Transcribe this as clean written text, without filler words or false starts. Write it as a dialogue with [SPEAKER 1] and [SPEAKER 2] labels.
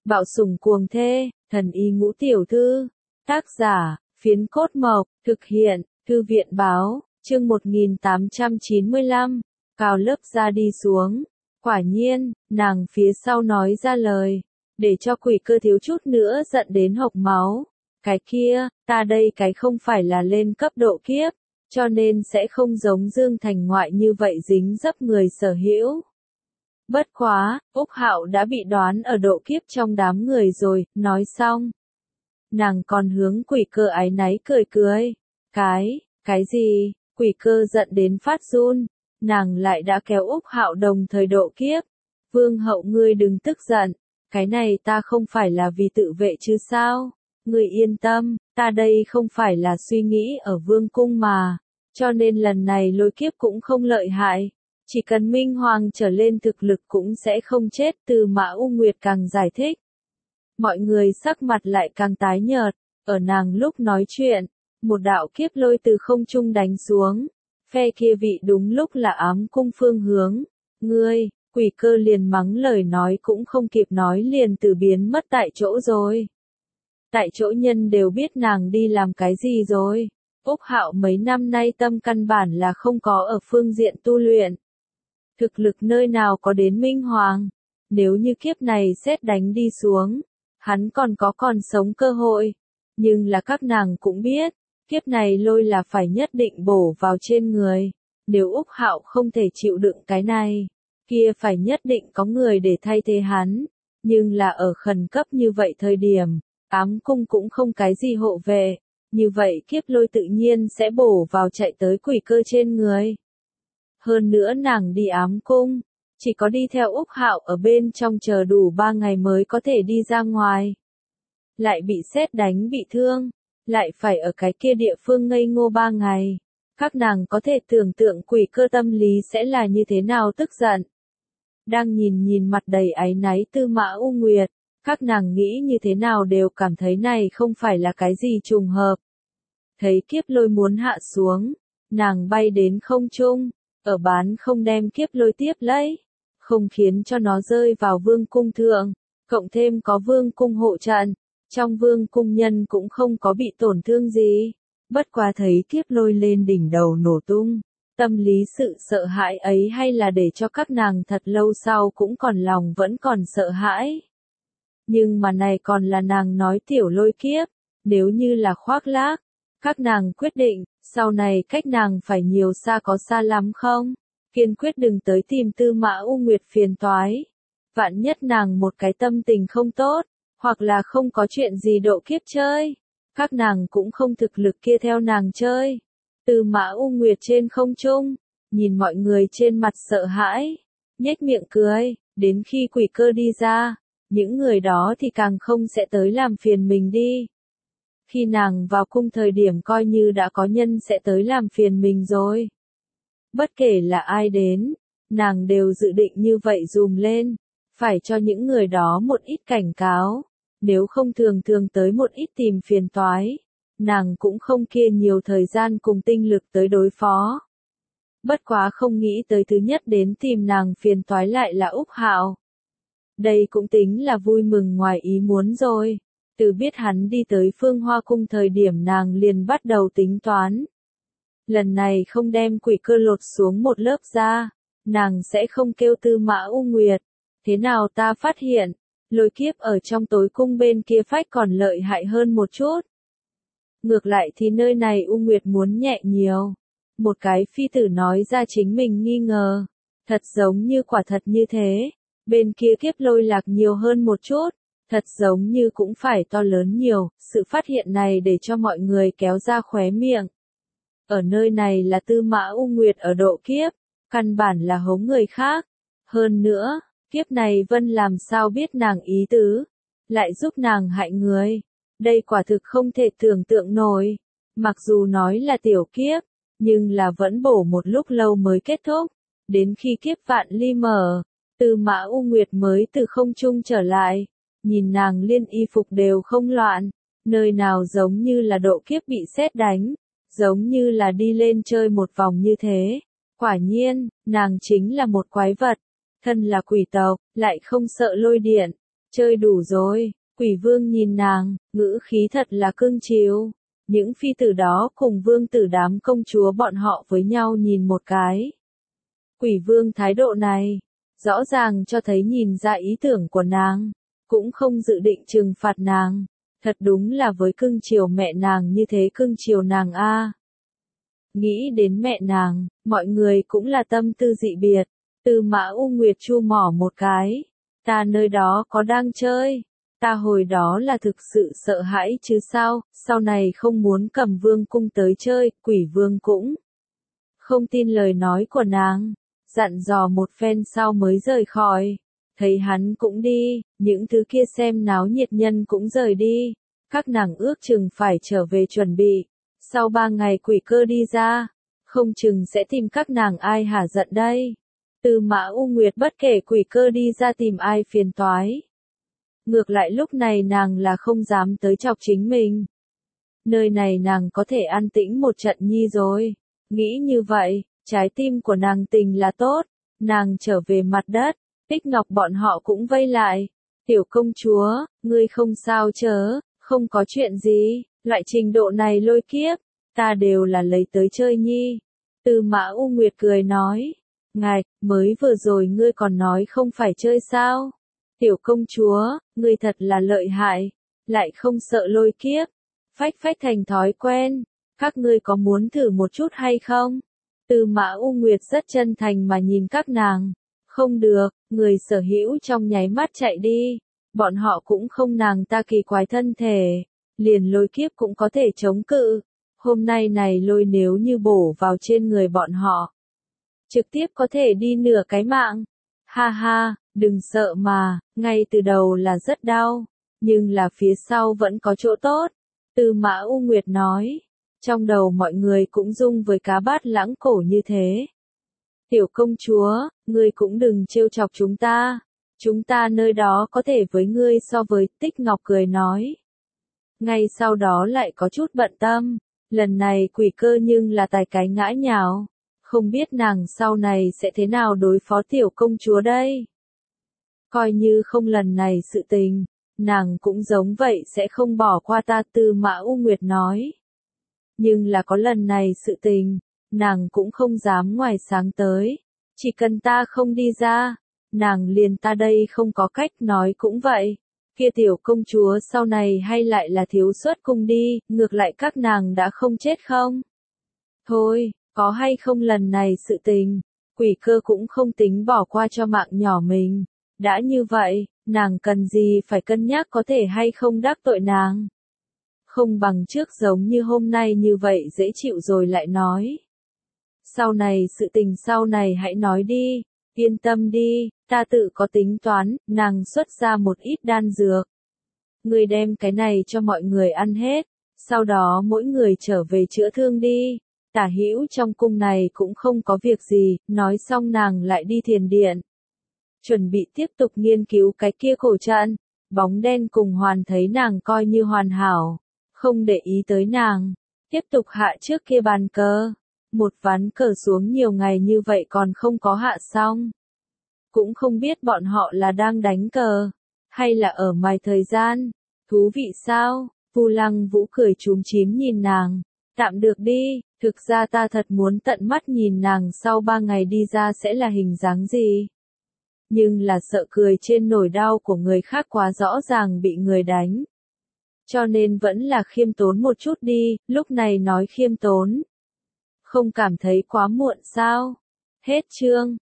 [SPEAKER 1] Bạo sủng cuồng thê, thần y ngũ tiểu thư. Tác giả, Phiến Cốt Mộc, thực hiện, Thư viện báo, chương 1895, cào lớp da đi xuống. Quả nhiên, nàng phía sau nói ra lời, để cho Quỷ Cơ thiếu chút nữa giận đến hộc máu. Cái kia, ta đây cái không phải là lên cấp độ kiếp, cho nên sẽ không giống Dương Thành ngoại như vậy dính dấp người sở hữu. Bất quá, Úc Hạo đã bị đoán ở độ kiếp trong đám người rồi, nói xong. Nàng còn hướng Quỷ Cơ áy náy cười cười. Cái gì? Quỷ Cơ giận đến phát run, nàng lại đã kéo Úc Hạo đồng thời độ kiếp. Vương hậu ngươi đừng tức giận, cái này ta không phải là vì tự vệ chứ sao? Ngươi yên tâm, ta đây không phải là suy nghĩ ở vương cung mà, cho nên lần này lôi kiếp cũng không lợi hại. Chỉ cần Minh Hoàng trở lên thực lực cũng sẽ không chết. Từ Mã U Nguyệt càng giải thích. Mọi người sắc mặt lại càng tái nhợt, ở nàng lúc nói chuyện, một đạo kiếp lôi từ không trung đánh xuống. Phe kia vị đúng lúc là Ám Cung phương hướng. Ngươi, Quỷ Cơ liền mắng lời nói cũng không kịp nói liền từ biến mất tại chỗ rồi. Tại chỗ nhân đều biết nàng đi làm cái gì rồi. Úc Hạo mấy năm nay tâm căn bản là không có ở phương diện tu luyện. Thực lực nơi nào có đến Minh Hoàng. Nếu như kiếp này sét đánh đi xuống, hắn còn sống cơ hội. Nhưng là các nàng cũng biết, kiếp này lôi là phải nhất định bổ vào trên người. Nếu Úc Hạo không thể chịu đựng cái này, kia phải nhất định có người để thay thế hắn. Nhưng là ở khẩn cấp như vậy thời điểm, Ám Cung cũng không cái gì hộ vệ. Như vậy kiếp lôi tự nhiên sẽ bổ vào chạy tới Quỷ Cơ trên người. Hơn nữa nàng đi Ám Cung, chỉ có đi theo Úc Hạo ở bên trong chờ đủ 3 ngày mới có thể đi ra ngoài. Lại bị sét đánh bị thương, lại phải ở cái kia địa phương ngây ngô 3 ngày. Các nàng có thể tưởng tượng Quỷ Cơ tâm lý sẽ là như thế nào tức giận. Đang nhìn mặt đầy áy náy Tư Mã U Nguyệt, các nàng nghĩ như thế nào đều cảm thấy này không phải là cái gì trùng hợp. Thấy kiếp lôi muốn hạ xuống, nàng bay đến không trung, ở bán không đem kiếp lôi tiếp lấy, không khiến cho nó rơi vào vương cung thượng, cộng thêm có vương cung hộ trận, trong vương cung nhân cũng không có bị tổn thương gì. Bất quá thấy kiếp lôi lên đỉnh đầu nổ tung, tâm lý sự sợ hãi ấy hay là để cho các nàng thật lâu sau cũng còn lòng vẫn còn sợ hãi. Nhưng mà này còn là nàng nói tiểu lôi kiếp, nếu như là khoác lác, các nàng quyết định, sau này cách nàng phải nhiều xa có xa lắm không? Kiên quyết đừng tới tìm Tư Mã U Nguyệt phiền toái. Vạn nhất nàng một cái tâm tình không tốt, hoặc là không có chuyện gì độ kiếp chơi. Các nàng cũng không thực lực kia theo nàng chơi. Tư Mã U Nguyệt trên không trung, nhìn mọi người trên mặt sợ hãi, nhếch miệng cười, đến khi Quỷ Cơ đi ra, những người đó thì càng không sẽ tới làm phiền mình đi. Khi nàng vào cung thời điểm coi như đã có nhân sẽ tới làm phiền mình rồi. Bất kể là ai đến, nàng đều dự định như vậy dùm lên, phải cho những người đó một ít cảnh cáo, nếu không thường tới một ít tìm phiền toái, nàng cũng không kia nhiều thời gian cùng tinh lực tới đối phó. Bất quá không nghĩ tới thứ nhất đến tìm nàng phiền toái lại là Úc Hạo. Đây cũng tính là vui mừng ngoài ý muốn rồi. Từ biết hắn đi tới Phương Hoa Cung thời điểm nàng liền bắt đầu tính toán. Lần này không đem Quỷ Cơ lột xuống một lớp da, nàng sẽ không kêu Tư Mã U Nguyệt. Thế nào ta phát hiện, lôi kiếp ở trong tối cung bên kia phách còn lợi hại hơn một chút. Ngược lại thì nơi này U Nguyệt muốn nhẹ nhiều. Một cái phi tử nói ra chính mình nghi ngờ. Thật giống như quả thật như thế. Bên kia kiếp lôi lạc nhiều hơn một chút. Thật giống như cũng phải to lớn nhiều. Sự phát hiện này để cho mọi người kéo ra khóe miệng. Ở nơi này là Tư Mã U Nguyệt ở độ kiếp. Căn bản là hống người khác. Hơn nữa, kiếp này Vân làm sao biết nàng ý tứ. Lại giúp nàng hại người. Đây quả thực không thể tưởng tượng nổi. Mặc dù nói là tiểu kiếp, nhưng là vẫn bổ một lúc lâu mới kết thúc. Đến khi kiếp vạn ly mở, Tư Mã U Nguyệt mới từ không trung trở lại. Nhìn nàng liên y phục đều không loạn, nơi nào giống như là độ kiếp bị sét đánh, giống như là đi lên chơi một vòng như thế. Quả nhiên, nàng chính là một quái vật, thân là quỷ tộc, lại không sợ lôi điện, chơi đủ rồi. Quỷ vương nhìn nàng, ngữ khí thật là cưng chiều. Những phi tử đó cùng vương tử đám công chúa bọn họ với nhau nhìn một cái. Quỷ vương thái độ này, rõ ràng cho thấy nhìn ra ý tưởng của nàng, cũng không dự định trừng phạt nàng. Thật đúng là với cưng chiều mẹ nàng như thế cưng chiều nàng a. Nghĩ đến mẹ nàng, mọi người cũng là tâm tư dị biệt. Tư Mã U Nguyệt chu mỏ một cái. Ta nơi đó có đang chơi. Ta hồi đó là thực sự sợ hãi chứ sao, sau này không muốn cầm vương cung tới chơi, quỷ vương cũng không tin lời nói của nàng. Dặn dò một phen sau mới rời khỏi. Thấy hắn cũng đi, những thứ kia xem náo nhiệt nhân cũng rời đi. Các nàng ước chừng phải trở về chuẩn bị. Sau 3 ngày quỷ cơ đi ra, không chừng sẽ tìm các nàng ai hả giận đây. Tư Mã U Nguyệt bất kể quỷ cơ đi ra tìm ai phiền toái. Ngược lại lúc này nàng là không dám tới chọc chính mình. Nơi này nàng có thể an tĩnh một trận nhi rồi. Nghĩ như vậy, trái tim của nàng tình là tốt. Nàng trở về mặt đất, Tích Ngọc bọn họ cũng vây lại. Tiểu công chúa, ngươi không sao chớ, không có chuyện gì, loại trình độ này lôi kiếp, ta đều là lấy tới chơi nhi. Tư Mã U Nguyệt cười nói, ngài, mới vừa rồi ngươi còn nói không phải chơi sao? Tiểu công chúa, ngươi thật là lợi hại, lại không sợ lôi kiếp, phách phách thành thói quen, các ngươi có muốn thử một chút hay không? Tư Mã U Nguyệt rất chân thành mà nhìn các nàng, không được, người sở hữu trong nháy mắt chạy đi, bọn họ cũng không nàng ta kỳ quái thân thể, liền lôi kiếp cũng có thể chống cự, hôm nay này lôi nếu như bổ vào trên người bọn họ, trực tiếp có thể đi nửa cái mạng, ha ha. Đừng sợ mà, ngay từ đầu là rất đau, nhưng là phía sau vẫn có chỗ tốt. Tư Mã U Nguyệt nói, trong đầu mọi người cũng rung với cá bát lãng cổ như thế. Tiểu công chúa, ngươi cũng đừng trêu chọc chúng ta nơi đó có thể với ngươi so với, Tích Ngọc cười nói. Ngay sau đó lại có chút bận tâm, lần này quỷ cơ nhưng là tài cái ngã nhào, không biết nàng sau này sẽ thế nào đối phó tiểu công chúa đây. Coi như không lần này sự tình, nàng cũng giống vậy sẽ không bỏ qua ta, Tư Mã U Nguyệt nói. Nhưng là có lần này sự tình, nàng cũng không dám ngoài sáng tới, chỉ cần ta không đi ra, nàng liền ta đây không có cách nói cũng vậy. Kia tiểu công chúa sau này hay lại là thiếu xuất cung đi, ngược lại các nàng đã không chết không? Thôi, có hay không lần này sự tình, quỷ cơ cũng không tính bỏ qua cho mạng nhỏ mình. Đã như vậy, nàng cần gì phải cân nhắc có thể hay không đắc tội nàng. Không bằng trước giống như hôm nay như vậy dễ chịu rồi lại nói. Sau này sự tình sau này hãy nói đi, yên tâm đi, ta tự có tính toán, nàng xuất ra một ít đan dược. Người đem cái này cho mọi người ăn hết, sau đó mỗi người trở về chữa thương đi. Tả hữu trong cung này cũng không có việc gì, nói xong nàng lại đi thiền điện. Chuẩn bị tiếp tục nghiên cứu cái kia cổ trận, bóng đen cùng hoàn thấy nàng coi như hoàn hảo, không để ý tới nàng, tiếp tục hạ trước kia bàn cờ, một ván cờ xuống nhiều ngày như vậy còn không có hạ xong. Cũng không biết bọn họ là đang đánh cờ, hay là ở mài thời gian, thú vị sao, Vu Lăng Vũ cười chúm chím nhìn nàng, tạm được đi, thực ra ta thật muốn tận mắt nhìn nàng sau 3 ngày đi ra sẽ là hình dáng gì. Nhưng là sợ cười trên nỗi đau của người khác quá rõ ràng bị người đánh. Cho nên vẫn là khiêm tốn một chút đi, lúc này nói khiêm tốn. Không cảm thấy quá muộn sao? Hết chương.